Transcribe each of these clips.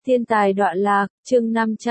Thiên tài đọa lạc, chương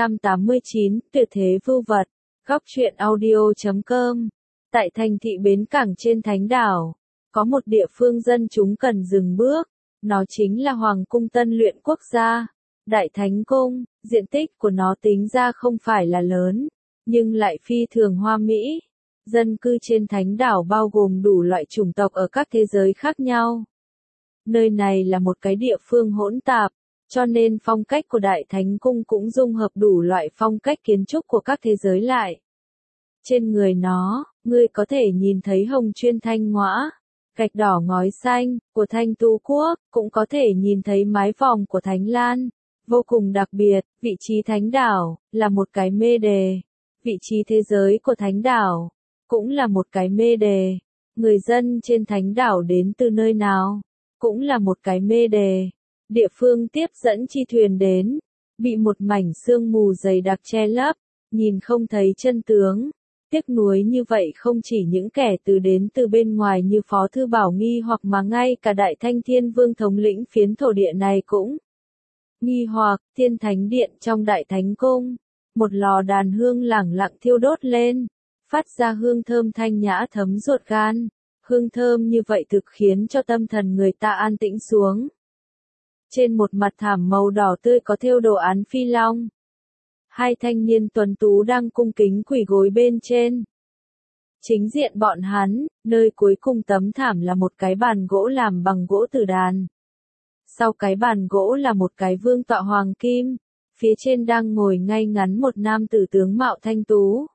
589, tuyệt thế vưu vật. Góc truyện audio.com. Tại thành thị bến cảng trên Thánh Đảo, có một địa phương dân chúng cần dừng bước. Nó chính là Hoàng cung Tân Luyện Quốc gia. Đại Thánh Cung, diện tích của nó tính ra không phải là lớn, nhưng lại phi thường hoa mỹ. Dân cư trên Thánh Đảo bao gồm đủ loại chủng tộc ở các thế giới khác nhau. Nơi này là một cái địa phương hỗn tạp, cho nên phong cách của Đại Thánh Cung cũng dung hợp đủ loại phong cách kiến trúc của các thế giới lại. Trên người nó, ngươi có thể nhìn thấy hồng chuyên thanh ngõa, gạch đỏ ngói xanh, của Thanh Tu Quốc, cũng có thể nhìn thấy mái vòm của Thánh Lan. Vô cùng đặc biệt, vị trí Thánh Đảo, là một cái mê đề. Vị trí thế giới của Thánh Đảo, cũng là một cái mê đề. Người dân trên Thánh Đảo đến từ nơi nào, cũng là một cái mê đề. Địa phương tiếp dẫn chi thuyền đến, bị một mảnh sương mù dày đặc che lấp, nhìn không thấy chân tướng. Tiếc nuối như vậy không chỉ những kẻ đến từ bên ngoài như Phó Thư Bảo nghi hoặc mà ngay cả Đại Thanh Thiên Vương thống lĩnh phiến thổ địa này cũng nghi hoặc. Thiên Thánh Điện trong Đại Thánh Cung, một lò đàn hương lẳng lặng thiêu đốt lên, phát ra hương thơm thanh nhã thấm ruột gan. Hương thơm như vậy thực khiến cho tâm thần người ta an tĩnh xuống. Trên một mặt thảm màu đỏ tươi có thêu đồ án phi long. Hai thanh niên tuấn tú đang cung kính quỳ gối bên trên. Chính diện bọn hắn, nơi cuối cùng tấm thảm là một cái bàn gỗ làm bằng gỗ tử đàn. Sau cái bàn gỗ là một cái vương tọa hoàng kim, phía trên đang ngồi ngay ngắn một nam tử tướng mạo thanh tú.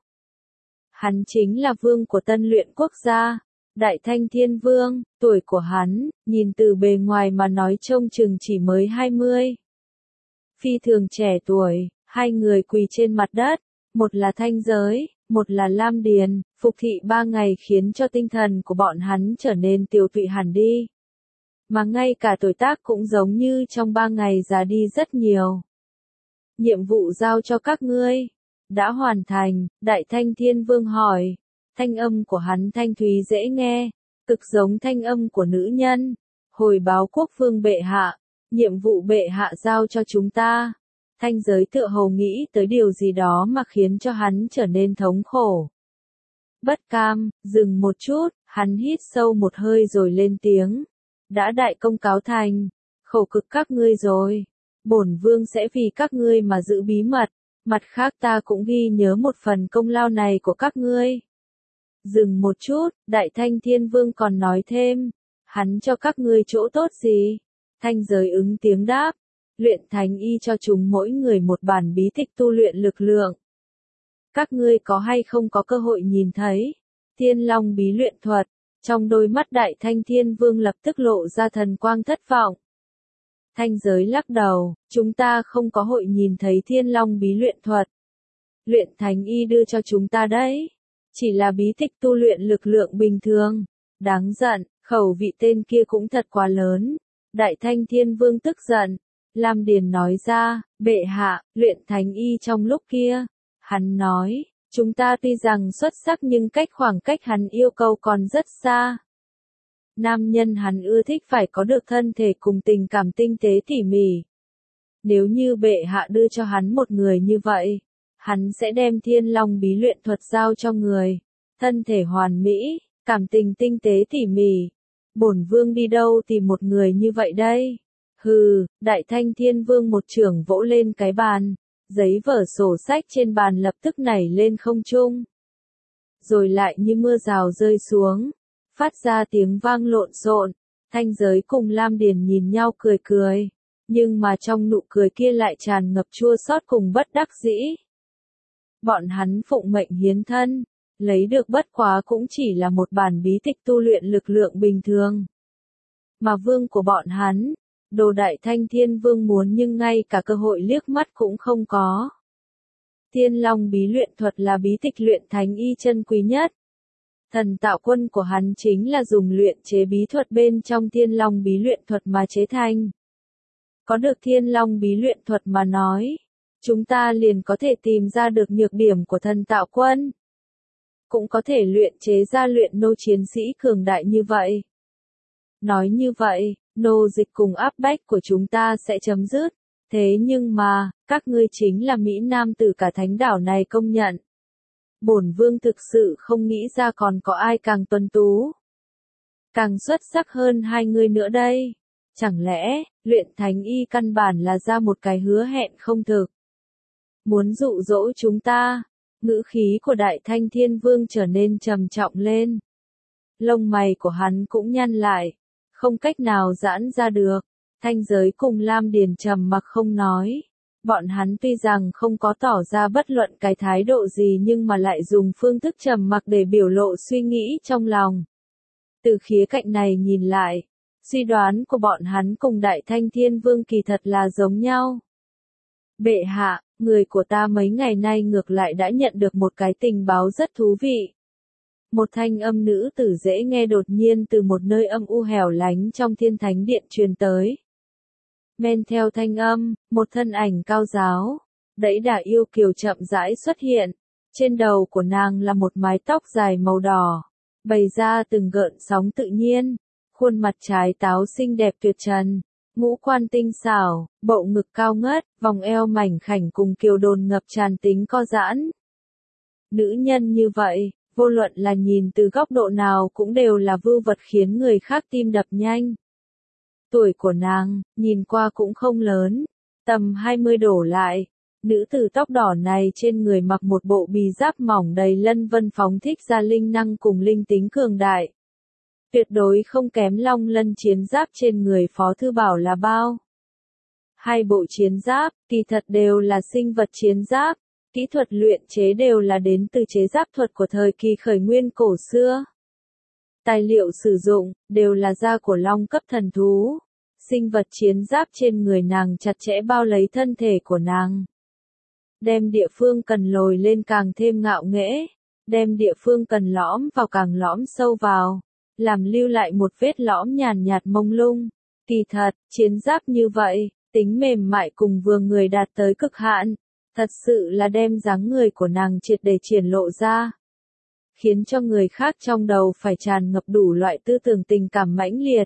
Hắn chính là vương của Tân Luyện Quốc gia, Đại Thanh Thiên Vương. Tuổi của hắn, nhìn từ bề ngoài mà nói trông chừng chỉ mới 20. Phi thường trẻ tuổi, hai người quỳ trên mặt đất, một là Thanh Giới, một là Lam Điền, phục thị 3 ngày khiến cho tinh thần của bọn hắn trở nên tiều tụy hẳn đi. Mà ngay cả tuổi tác cũng giống như trong 3 ngày già đi rất nhiều. Nhiệm vụ giao cho các ngươi đã hoàn thành, Đại Thanh Thiên Vương hỏi. Thanh âm của hắn thanh thúy dễ nghe, cực giống thanh âm của nữ nhân. Hồi báo quốc vương bệ hạ, nhiệm vụ bệ hạ giao cho chúng ta. Thanh Giới tựa hồ nghĩ tới điều gì đó mà khiến cho hắn trở nên thống khổ. Bất cam, dừng một chút, hắn hít sâu một hơi rồi lên tiếng. Đã đại công cáo thành, khổ cực các ngươi rồi. Bổn vương sẽ vì các ngươi mà giữ bí mật, mặt khác ta cũng ghi nhớ một phần công lao này của các ngươi. Dừng một chút, Đại Thanh Thiên Vương còn nói thêm, hắn cho các ngươi chỗ tốt gì? Thanh Giới ứng tiếng đáp, luyện thành y cho chúng mỗi người một bản bí tịch tu luyện lực lượng. Các ngươi có hay không có cơ hội nhìn thấy Thiên Long bí luyện thuật? Trong đôi mắt Đại Thanh Thiên Vương lập tức lộ ra thần quang thất vọng. Thanh Giới lắc đầu, chúng ta không có hội nhìn thấy Thiên Long bí luyện thuật. Luyện thành y đưa cho chúng ta đấy, chỉ là bí tịch tu luyện lực lượng bình thường. Đáng giận, khẩu vị tên kia cũng thật quá lớn. Đại Thanh Thiên Vương tức giận. Lam Điền nói ra, bệ hạ, luyện thành y trong lúc kia. Hắn nói, chúng ta tuy rằng xuất sắc nhưng khoảng cách hắn yêu cầu còn rất xa. Nam nhân hắn ưa thích phải có được thân thể cùng tình cảm tinh tế tỉ mỉ. Nếu như bệ hạ đưa cho hắn một người như vậy, hắn sẽ đem Thiên Long bí luyện thuật giao cho người. Thân thể hoàn mỹ, cảm tình tinh tế tỉ mỉ. Bổn vương đi đâu tìm một người như vậy đây? Hừ, Đại Thanh Thiên Vương một chưởng vỗ lên cái bàn. Giấy vở sổ sách trên bàn lập tức nảy lên không trung. Rồi lại như mưa rào rơi xuống. Phát ra tiếng vang lộn xộn. Thanh Giới cùng Lam Điền nhìn nhau cười cười. Nhưng mà trong nụ cười kia lại tràn ngập chua xót cùng bất đắc dĩ. Bọn hắn phụng mệnh hiến thân, lấy được bất quá cũng chỉ là một bản bí tịch tu luyện lực lượng bình thường. Mà vương của bọn hắn, Đồ Đại Thanh Thiên Vương muốn nhưng ngay cả cơ hội liếc mắt cũng không có. Thiên Long bí luyện thuật là bí tịch luyện thánh y chân quý nhất. Thần tạo quân của hắn chính là dùng luyện chế bí thuật bên trong Thiên Long bí luyện thuật mà chế thành. Có được Thiên Long bí luyện thuật mà nói, chúng ta liền có thể tìm ra được nhược điểm của thần tạo quân. Cũng có thể luyện chế ra luyện nô chiến sĩ cường đại như vậy. Nói như vậy, nô dịch cùng áp bách của chúng ta sẽ chấm dứt. Thế nhưng mà, các ngươi chính là Mỹ Nam tử cả thánh đảo này công nhận. Bổn vương thực sự không nghĩ ra còn có ai càng tuấn tú, càng xuất sắc hơn hai ngươi nữa đây. Chẳng lẽ, luyện thánh y căn bản là ra một cái hứa hẹn không thực? Muốn dụ dỗ chúng ta? Ngữ khí của Đại Thanh Thiên Vương trở nên trầm trọng lên. Lông mày của hắn cũng nhăn lại, không cách nào giãn ra được. Thanh Giới cùng Lam Điền trầm mặc không nói. Bọn hắn tuy rằng không có tỏ ra bất luận cái thái độ gì nhưng mà lại dùng phương thức trầm mặc để biểu lộ suy nghĩ trong lòng. Từ khía cạnh này nhìn lại, suy đoán của bọn hắn cùng Đại Thanh Thiên Vương kỳ thật là giống nhau. Bệ hạ, người của ta mấy ngày nay ngược lại đã nhận được một cái tình báo rất thú vị. Một thanh âm nữ tử dễ nghe đột nhiên từ một nơi âm u hẻo lánh trong Thiên Thánh Điện truyền tới. Men theo thanh âm, một thân ảnh cao giáo, đẫy đà yêu kiều chậm rãi xuất hiện. Trên đầu của nàng là một mái tóc dài màu đỏ, bày ra từng gợn sóng tự nhiên. Khuôn mặt trái táo xinh đẹp tuyệt trần, ngũ quan tinh xảo, bộ ngực cao ngất, vòng eo mảnh khảnh cùng kiều đồn ngập tràn tính co giãn. Nữ nhân như vậy, vô luận là nhìn từ góc độ nào cũng đều là vưu vật khiến người khác tim đập nhanh. Tuổi của nàng, nhìn qua cũng không lớn, tầm 20 đổ lại. Nữ tử tóc đỏ này trên người mặc một bộ bì giáp mỏng đầy lân vân phóng thích ra linh năng cùng linh tính cường đại. Tuyệt đối không kém long lân chiến giáp trên người Phó Thư Bảo là bao. Hai bộ chiến giáp, kỳ thật đều là sinh vật chiến giáp, kỹ thuật luyện chế đều là đến từ chế giáp thuật của thời kỳ khởi nguyên cổ xưa. Tài liệu sử dụng, đều là da của long cấp thần thú. Sinh vật chiến giáp trên người nàng chặt chẽ bao lấy thân thể của nàng. Đem địa phương cần lồi lên càng thêm ngạo nghễ, đem địa phương cần lõm vào càng lõm sâu vào, làm lưu lại một vết lõm nhàn nhạt mông lung. Kỳ thật, chiến giáp như vậy, tính mềm mại cùng vừa người đạt tới cực hạn, thật sự là đem dáng người của nàng triệt để triển lộ ra. Khiến cho người khác trong đầu phải tràn ngập đủ loại tư tưởng tình cảm mãnh liệt.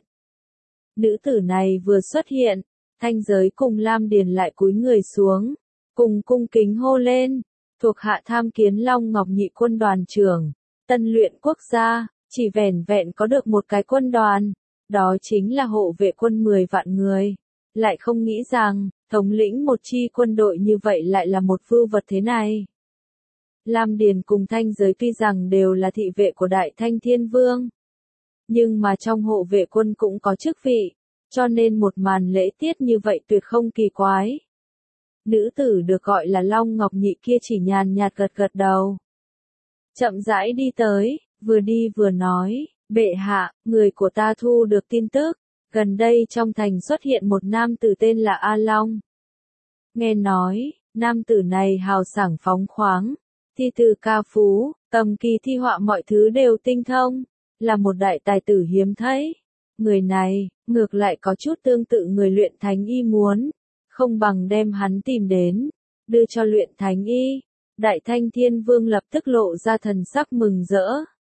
Nữ tử này vừa xuất hiện, Thanh Giới cùng Lam Điền lại cúi người xuống, cùng cung kính hô lên, thuộc hạ tham kiến Long Ngọc Nhị quân đoàn trưởng, tân luyện quốc gia, chỉ vẻn vẹn có được một cái quân đoàn, đó chính là hộ vệ quân 10 vạn người, lại không nghĩ rằng, thống lĩnh một chi quân đội như vậy lại là một vưu vật thế này. Lam Điền cùng Thanh Giới tuy rằng đều là thị vệ của Đại Thanh Thiên Vương, nhưng mà trong hộ vệ quân cũng có chức vị, cho nên một màn lễ tiết như vậy tuyệt không kỳ quái. Nữ tử được gọi là Long Ngọc Nhị kia chỉ nhàn nhạt gật gật đầu. Chậm rãi đi tới, vừa đi vừa nói, bệ hạ, người của ta thu được tin tức, gần đây trong thành xuất hiện một nam tử tên là A Long. Nghe nói, nam tử này hào sảng phóng khoáng, thi từ ca phú, cầm kỳ thi họa mọi thứ đều tinh thông, là một đại tài tử hiếm thấy. Người này, ngược lại có chút tương tự người luyện thánh y muốn, không bằng đem hắn tìm đến, đưa cho luyện thánh y. Đại Thanh Thiên Vương lập tức lộ ra thần sắc mừng rỡ.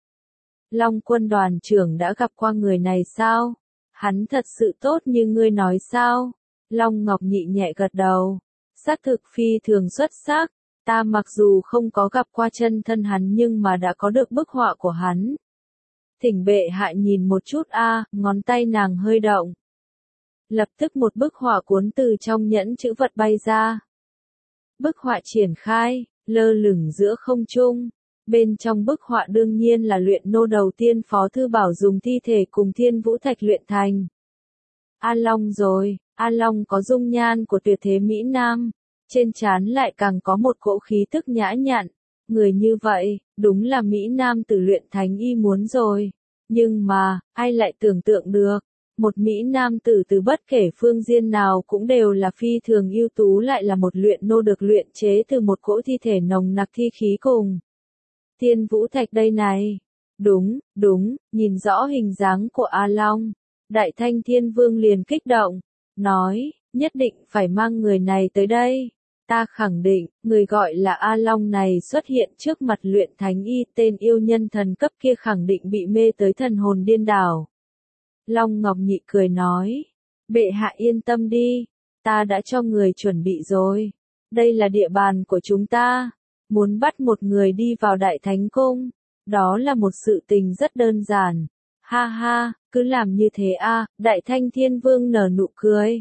Long quân đoàn trưởng đã gặp qua người này sao? Hắn thật sự tốt như ngươi nói sao? Long Ngọc Nhị nhẹ gật đầu. Xác thực phi thường xuất sắc. Ta mặc dù không có gặp qua chân thân hắn nhưng mà đã có được bức họa của hắn. Thỉnh bệ hạ nhìn một chút ngón tay nàng hơi động. Lập tức một bức họa cuốn từ trong nhẫn chữ vật bay ra. Bức họa triển khai, lơ lửng giữa không trung. Bên trong bức họa đương nhiên là luyện nô đầu tiên Phó Thư Bảo dùng thi thể cùng Thiên Vũ Thạch luyện thành. A Long rồi, A Long có dung nhan của tuyệt thế Mỹ Nam, trên trán lại càng có một cỗ khí tức nhã nhặn. Người như vậy, đúng là Mỹ Nam tử luyện thánh y muốn rồi. Nhưng mà, ai lại tưởng tượng được, một Mỹ Nam tử từ bất kể phương diện nào cũng đều là phi thường ưu tú lại là một luyện nô được luyện chế từ một cỗ thi thể nồng nặc thi khí cùng. Thiên Vũ Thạch đây này. Đúng, nhìn rõ hình dáng của A Long. Đại Thanh Thiên Vương liền kích động, nói, nhất định phải mang người này tới đây. Ta khẳng định, người gọi là A Long này xuất hiện trước mặt luyện thánh y tên yêu nhân thần cấp kia khẳng định bị mê tới thần hồn điên đảo. Long Ngọc Nhị cười nói, bệ hạ yên tâm đi, ta đã cho người chuẩn bị rồi. Đây là địa bàn của chúng ta. Muốn bắt một người đi vào Đại Thánh Cung, đó là một sự tình rất đơn giản. Ha ha, cứ làm như thế a. Đại Thanh Thiên Vương nở nụ cười.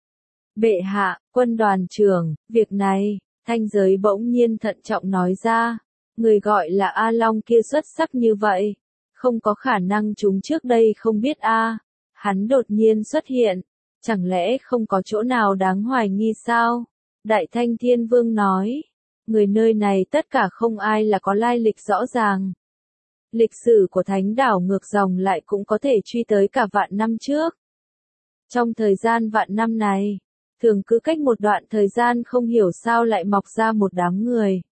Bệ hạ, quân đoàn trưởng, việc này, Thanh Giới bỗng nhiên thận trọng nói ra. Người gọi là A Long kia xuất sắc như vậy. Không có khả năng chúng trước đây không biết a. Hắn đột nhiên xuất hiện. Chẳng lẽ không có chỗ nào đáng hoài nghi sao? Đại Thanh Thiên Vương nói. Người nơi này tất cả không ai là có lai lịch rõ ràng. Lịch sử của thánh đảo ngược dòng lại cũng có thể truy tới cả vạn năm trước. Trong thời gian vạn năm này, thường cứ cách một đoạn thời gian không hiểu sao lại mọc ra một đám người.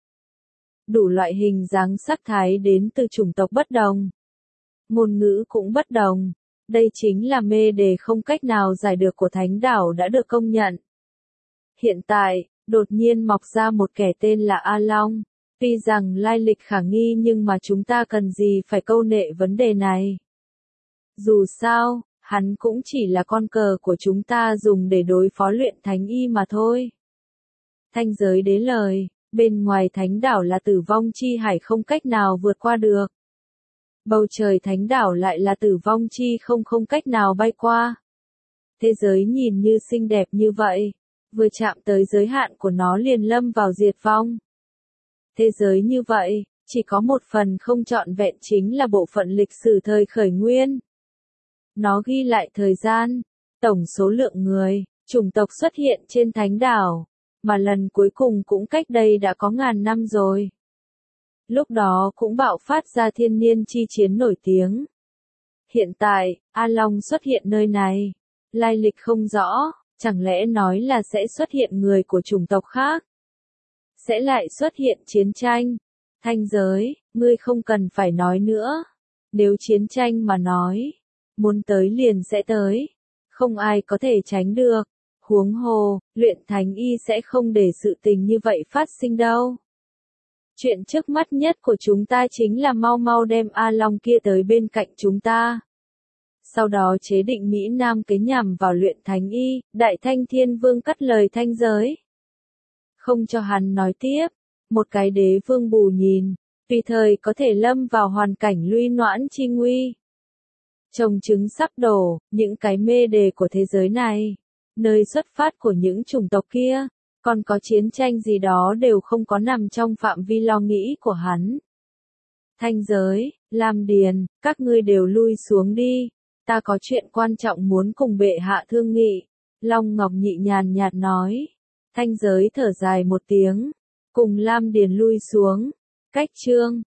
Đủ loại hình dáng sắc thái đến từ chủng tộc bất đồng. Ngôn ngữ cũng bất đồng. Đây chính là mê đề không cách nào giải được của thánh đảo đã được công nhận. Hiện tại, đột nhiên mọc ra một kẻ tên là A Long. Tuy rằng lai lịch khả nghi nhưng mà chúng ta cần gì phải câu nệ vấn đề này. Dù sao, hắn cũng chỉ là con cờ của chúng ta dùng để đối phó luyện thánh y mà thôi. Thanh Giới đế lời, bên ngoài thánh đảo là tử vong chi hải không cách nào vượt qua được. Bầu trời thánh đảo lại là tử vong chi không cách nào bay qua. Thế giới nhìn như xinh đẹp như vậy, vừa chạm tới giới hạn của nó liền lâm vào diệt vong. Thế giới như vậy, chỉ có một phần không trọn vẹn chính là bộ phận lịch sử thời khởi nguyên. Nó ghi lại thời gian, tổng số lượng người, chủng tộc xuất hiện trên thánh đảo, mà lần cuối cùng cũng cách đây đã có ngàn năm rồi. Lúc đó cũng bạo phát ra thiên niên chi chiến nổi tiếng. Hiện tại, A Long xuất hiện nơi này, lai lịch không rõ, chẳng lẽ nói là sẽ xuất hiện người của chủng tộc khác? Sẽ lại xuất hiện chiến tranh. Thanh Giới, ngươi không cần phải nói nữa. Nếu chiến tranh mà nói, muốn tới liền sẽ tới. Không ai có thể tránh được. Huống hồ, luyện thánh y sẽ không để sự tình như vậy phát sinh đâu. Chuyện trước mắt nhất của chúng ta chính là mau mau đem A Long kia tới bên cạnh chúng ta. Sau đó chế định Mỹ Nam kế nhằm vào luyện thánh y, Đại Thanh Thiên Vương cắt lời Thanh Giới. Không cho hắn nói tiếp, một cái đế vương bù nhìn, tùy thời có thể lâm vào hoàn cảnh luy noãn chi nguy. Trồng trứng sắp đổ, những cái mê đề của thế giới này, nơi xuất phát của những chủng tộc kia, còn có chiến tranh gì đó đều không có nằm trong phạm vi lo nghĩ của hắn. Thanh Giới, Lam Điền, các ngươi đều lui xuống đi, ta có chuyện quan trọng muốn cùng bệ hạ thương nghị. Long Ngọc Nhị nhàn nhạt nói. Thanh Giới thở dài một tiếng, cùng Lam Điền lui xuống. Cách chương